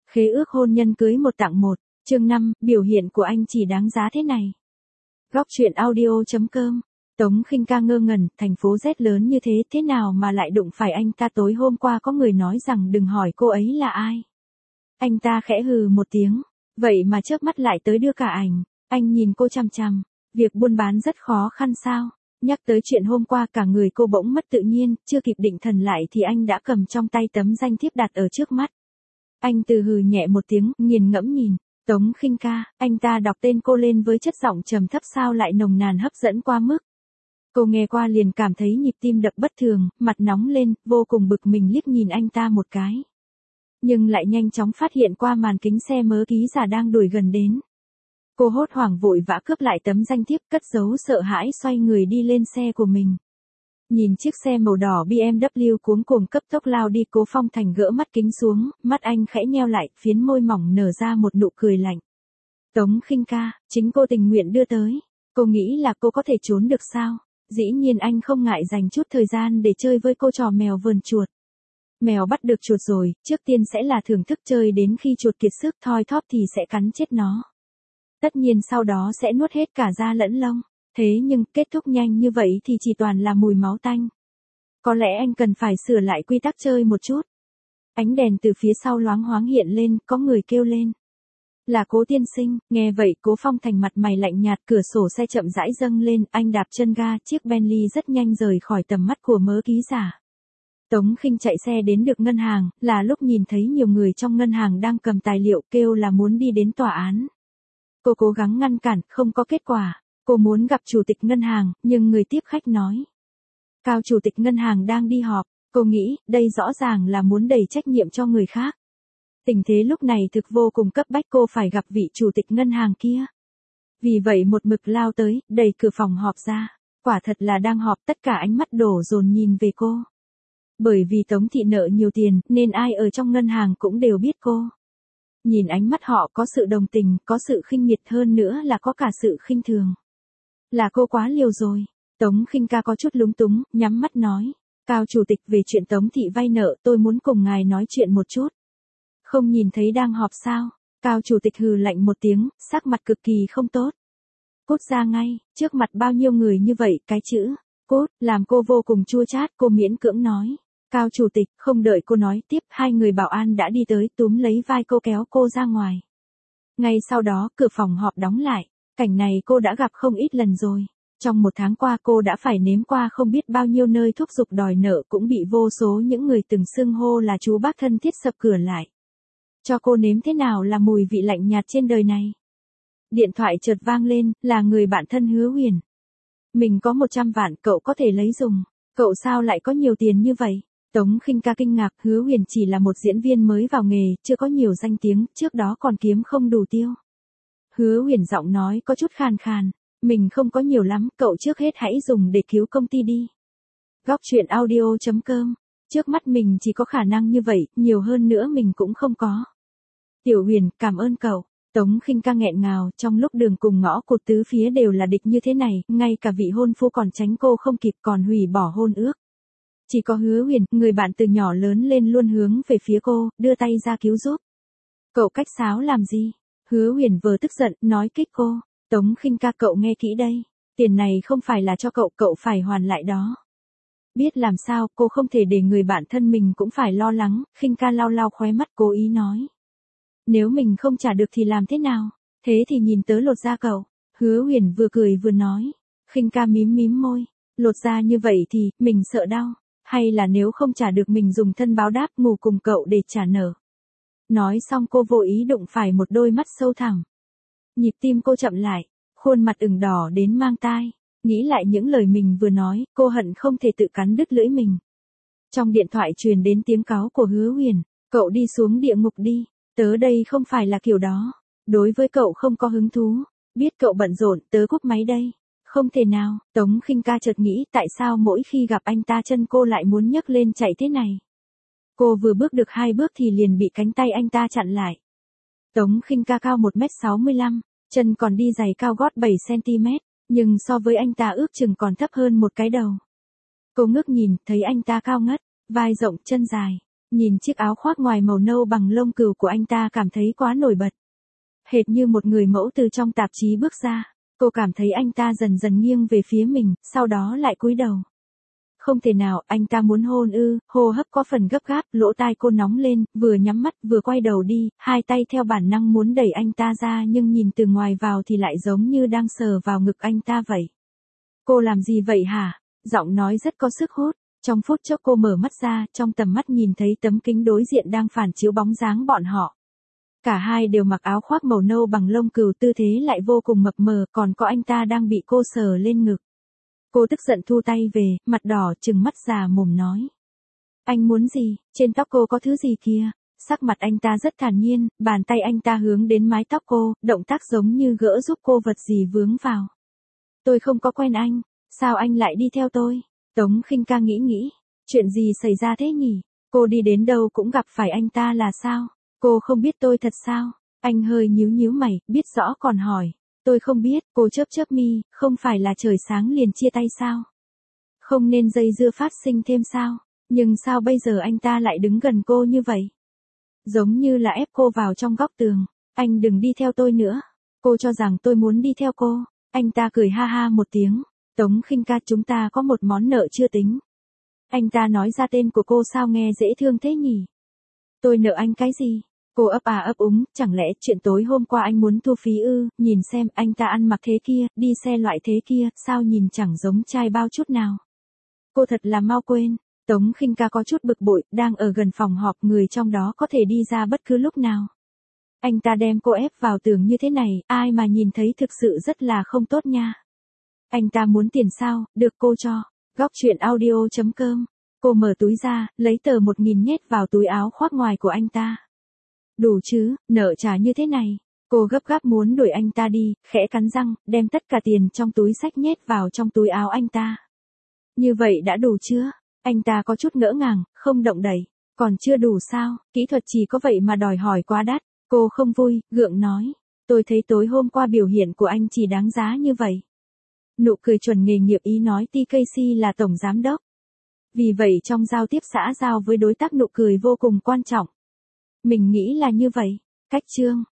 Khế ước hôn nhân cưới một tặng một, chương 5, biểu hiện của anh chỉ đáng giá thế này. Góc truyện audio.com. Tống Khinh Ca ngơ ngẩn, thành phố Z lớn như thế nào mà lại đụng phải anh ta. Tối hôm qua có người nói rằng đừng hỏi cô ấy là ai. Anh ta khẽ hừ một tiếng, vậy mà chớp mắt lại tới đưa cả ảnh. Anh nhìn cô chằm chằm, việc buôn bán rất khó khăn sao? Nhắc tới chuyện hôm qua cả người cô bỗng mất tự nhiên, chưa kịp định thần lại thì anh đã cầm trong tay tấm danh thiếp đặt ở trước mắt. Anh từ hừ nhẹ một tiếng, nghiền ngẫm nhìn. Tống Khinh Ca, anh ta đọc tên cô lên với chất giọng trầm thấp sao lại nồng nàn hấp dẫn quá mức. Cô nghe qua liền cảm thấy nhịp tim đập bất thường, mặt nóng lên, vô cùng bực mình liếc nhìn anh ta một cái. Nhưng lại nhanh chóng phát hiện qua màn kính xe mớ ký giả đang đuổi gần đến. Cô hốt hoảng vội vã cướp lại tấm danh thiếp, cất giấu sợ hãi xoay người đi lên xe của mình. Nhìn chiếc xe màu đỏ BMW cuống cuồng cấp tốc lao đi, Cố Phong Thành gỡ mắt kính xuống, mắt anh khẽ nheo lại, phiến môi mỏng nở ra một nụ cười lạnh. Tống Khinh Ca, chính cô tình nguyện đưa tới. Cô nghĩ là cô có thể trốn được sao? Dĩ nhiên anh không ngại dành chút thời gian để chơi với cô trò mèo vờn chuột. Mèo bắt được chuột rồi, trước tiên sẽ là thưởng thức chơi đến khi chuột kiệt sức thoi thóp thì sẽ cắn chết nó. Tất nhiên sau đó sẽ nuốt hết cả da lẫn lông. Thế nhưng kết thúc nhanh như vậy thì chỉ toàn là mùi máu tanh. Có lẽ anh cần phải sửa lại quy tắc chơi một chút. Ánh đèn từ phía sau loáng thoáng hiện lên, có người kêu lên. Là Cố tiên sinh. Nghe vậy Cố Phong Thành mặt mày lạnh nhạt, cửa sổ xe chậm rãi dâng lên, anh đạp chân ga, chiếc Bentley rất nhanh rời khỏi tầm mắt của mớ ký giả. Tống Khinh chạy xe đến được ngân hàng, là lúc nhìn thấy nhiều người trong ngân hàng đang cầm tài liệu kêu là muốn đi đến tòa án. Cô cố gắng ngăn cản, không có kết quả. Cô muốn gặp chủ tịch ngân hàng, nhưng người tiếp khách nói. Cao chủ tịch ngân hàng đang đi họp. Cô nghĩ, đây rõ ràng là muốn đẩy trách nhiệm cho người khác. Tình thế lúc này thực vô cùng cấp bách, cô phải gặp vị chủ tịch ngân hàng kia. Vì vậy một mực lao tới, đẩy cửa phòng họp ra. Quả thật là đang họp, tất cả ánh mắt đổ dồn nhìn về cô. Bởi vì Tống thị nợ nhiều tiền, nên ai ở trong ngân hàng cũng đều biết cô. Nhìn ánh mắt họ có sự đồng tình, có sự khinh miệt, hơn nữa là có cả sự khinh thường. Là cô quá liều rồi. Tống Khinh Ca có chút lúng túng, nhắm mắt nói. Cao chủ tịch, về chuyện Tống thị vay nợ tôi muốn cùng ngài nói chuyện một chút. Không nhìn thấy đang họp sao? Cao chủ tịch hừ lạnh một tiếng, sắc mặt cực kỳ không tốt. Cút ra ngay, trước mặt bao nhiêu người như vậy, cái chữ cút làm cô vô cùng chua chát, cô miễn cưỡng nói. Cao chủ tịch, không đợi cô nói tiếp, hai người bảo an đã đi tới túm lấy vai cô kéo cô ra ngoài. Ngay sau đó cửa phòng họp đóng lại. Cảnh này cô đã gặp không ít lần rồi. Trong một tháng qua cô đã phải nếm qua không biết bao nhiêu nơi thúc giục đòi nợ, cũng bị vô số những người từng xưng hô là chú bác thân thiết sập cửa lại. Cho cô nếm thế nào là mùi vị lạnh nhạt trên đời này. Điện thoại chợt vang lên, là người bạn thân Hứa Huyền. Mình có 100 vạn, cậu có thể lấy dùng. Cậu sao lại có nhiều tiền như vậy? Tống Khinh Ca kinh ngạc, Hứa Huyền chỉ là một diễn viên mới vào nghề, chưa có nhiều danh tiếng, trước đó còn kiếm không đủ tiêu. Hứa Huyền giọng nói có chút khàn khàn. Mình không có nhiều lắm, cậu trước hết hãy dùng để cứu công ty đi. Góc truyện audio.com. Trước mắt mình chỉ có khả năng như vậy, nhiều hơn nữa mình cũng không có. Tiểu Huyền, cảm ơn cậu. Tống Khinh Ca nghẹn ngào, trong lúc đường cùng ngõ cụt tứ phía đều là địch như thế này, ngay cả vị hôn phu còn tránh cô không kịp, còn hủy bỏ hôn ước. Chỉ có Hứa Huyền, người bạn từ nhỏ lớn lên luôn hướng về phía cô, đưa tay ra cứu giúp. Cậu cách sáo làm gì? Hứa Huyền vừa tức giận, nói kích cô. Tống Khinh Ca, cậu nghe kỹ đây. Tiền này không phải là cho cậu, cậu phải hoàn lại đó. Biết làm sao, cô không thể để người bạn thân mình cũng phải lo lắng. Khinh Ca lau lau khóe mắt, cố ý nói. Nếu mình không trả được thì làm thế nào? Thế thì nhìn tớ lột da cậu. Hứa Huyền vừa cười vừa nói. Khinh Ca mím mím môi. Lột da như vậy thì, mình sợ đau. Hay là nếu không trả được mình dùng thân báo đáp, ngủ cùng cậu để trả nợ. Nói xong cô vô ý đụng phải một đôi mắt sâu thẳm. Nhịp tim cô chậm lại, khuôn mặt ửng đỏ đến mang tai. Nghĩ lại những lời mình vừa nói, cô hận không thể tự cắn đứt lưỡi mình. Trong điện thoại truyền đến tiếng cáu của Hứa Huyền. Cậu đi xuống địa ngục đi, tớ đây không phải là kiểu đó. Đối với cậu không có hứng thú. Biết cậu bận rộn, tớ cúp máy đây. Không thể nào. Tống Khinh Ca chợt nghĩ tại sao mỗi khi gặp anh ta chân cô lại muốn nhấc lên chạy thế này. Cô vừa bước được 2 bước thì liền bị cánh tay anh ta chặn lại. Tống Khinh Ca cao 1m65, chân còn đi giày cao gót 7cm, nhưng so với anh ta ước chừng còn thấp hơn một cái đầu. Cô ngước nhìn, thấy anh ta cao ngất, vai rộng chân dài. Nhìn chiếc áo khoác ngoài màu nâu bằng lông cừu của anh ta cảm thấy quá nổi bật. Hệt như một người mẫu từ trong tạp chí bước ra. Cô cảm thấy anh ta dần dần nghiêng về phía mình, sau đó lại cúi đầu. Không thể nào, anh ta muốn hôn ư, hô hấp có phần gấp gáp, lỗ tai cô nóng lên, vừa nhắm mắt vừa quay đầu đi, hai tay theo bản năng muốn đẩy anh ta ra nhưng nhìn từ ngoài vào thì lại giống như đang sờ vào ngực anh ta vậy. Cô làm gì vậy hả? Giọng nói rất có sức hút. Trong phút chốc cô mở mắt ra, trong tầm mắt nhìn thấy tấm kính đối diện đang phản chiếu bóng dáng bọn họ. Cả hai đều mặc áo khoác màu nâu bằng lông cừu, tư thế lại vô cùng mập mờ, còn có anh ta đang bị cô sờ lên ngực. Cô tức giận thu tay về, mặt đỏ trừng mắt già mồm nói. Anh muốn gì, trên tóc cô có thứ gì kia? Sắc mặt anh ta rất thản nhiên, bàn tay anh ta hướng đến mái tóc cô, động tác giống như gỡ giúp cô vật gì vướng vào. Tôi không có quen anh, sao anh lại đi theo tôi? Tống Khinh Ca nghĩ, chuyện gì xảy ra thế nhỉ? Cô đi đến đâu cũng gặp phải anh ta là sao? Cô không biết tôi thật sao? Anh hơi nhíu mày, biết rõ còn hỏi. Tôi không biết, cô chớp mi, không phải là trời sáng liền chia tay sao? Không nên dây dưa phát sinh thêm sao? Nhưng sao bây giờ anh ta lại đứng gần cô như vậy? Giống như là ép cô vào trong góc tường. Anh đừng đi theo tôi nữa. Cô cho rằng tôi muốn đi theo cô. Anh ta cười ha ha một tiếng. Tống Khinh Ca, chúng ta có một món nợ chưa tính. Anh ta nói ra tên của cô sao nghe dễ thương thế nhỉ? Tôi nợ anh cái gì? Cô ấp úng, chẳng lẽ chuyện tối hôm qua anh muốn thu phí ư? Nhìn xem, anh ta ăn mặc thế kia, đi xe loại thế kia, sao nhìn chẳng giống trai bao chút nào. Cô thật là mau quên. Tống Khinh Ca có chút bực bội, đang ở gần phòng họp, người trong đó có thể đi ra bất cứ lúc nào. Anh ta đem cô ép vào tường như thế này, ai mà nhìn thấy thực sự rất là không tốt nha. Anh ta muốn tiền sao, được cô cho. Góc chuyện audio.com. Cô mở túi ra, lấy tờ 1.000 nhét vào túi áo khoác ngoài của anh ta. Đủ chứ, nợ trả như thế này. Cô gấp gáp muốn đuổi anh ta đi, khẽ cắn răng, đem tất cả tiền trong túi xách nhét vào trong túi áo anh ta. Như vậy đã đủ chưa? Anh ta có chút ngỡ ngàng, không động đậy. Còn chưa đủ sao, kỹ thuật chỉ có vậy mà đòi hỏi quá đắt. Cô không vui, gượng nói. Tôi thấy tối hôm qua biểu hiện của anh chỉ đáng giá như vậy. Nụ cười chuẩn nghề nghiệp ý nói TKC là tổng giám đốc. Vì vậy trong giao tiếp xã giao với đối tác nụ cười vô cùng quan trọng. Mình nghĩ là như vậy. Cách chương.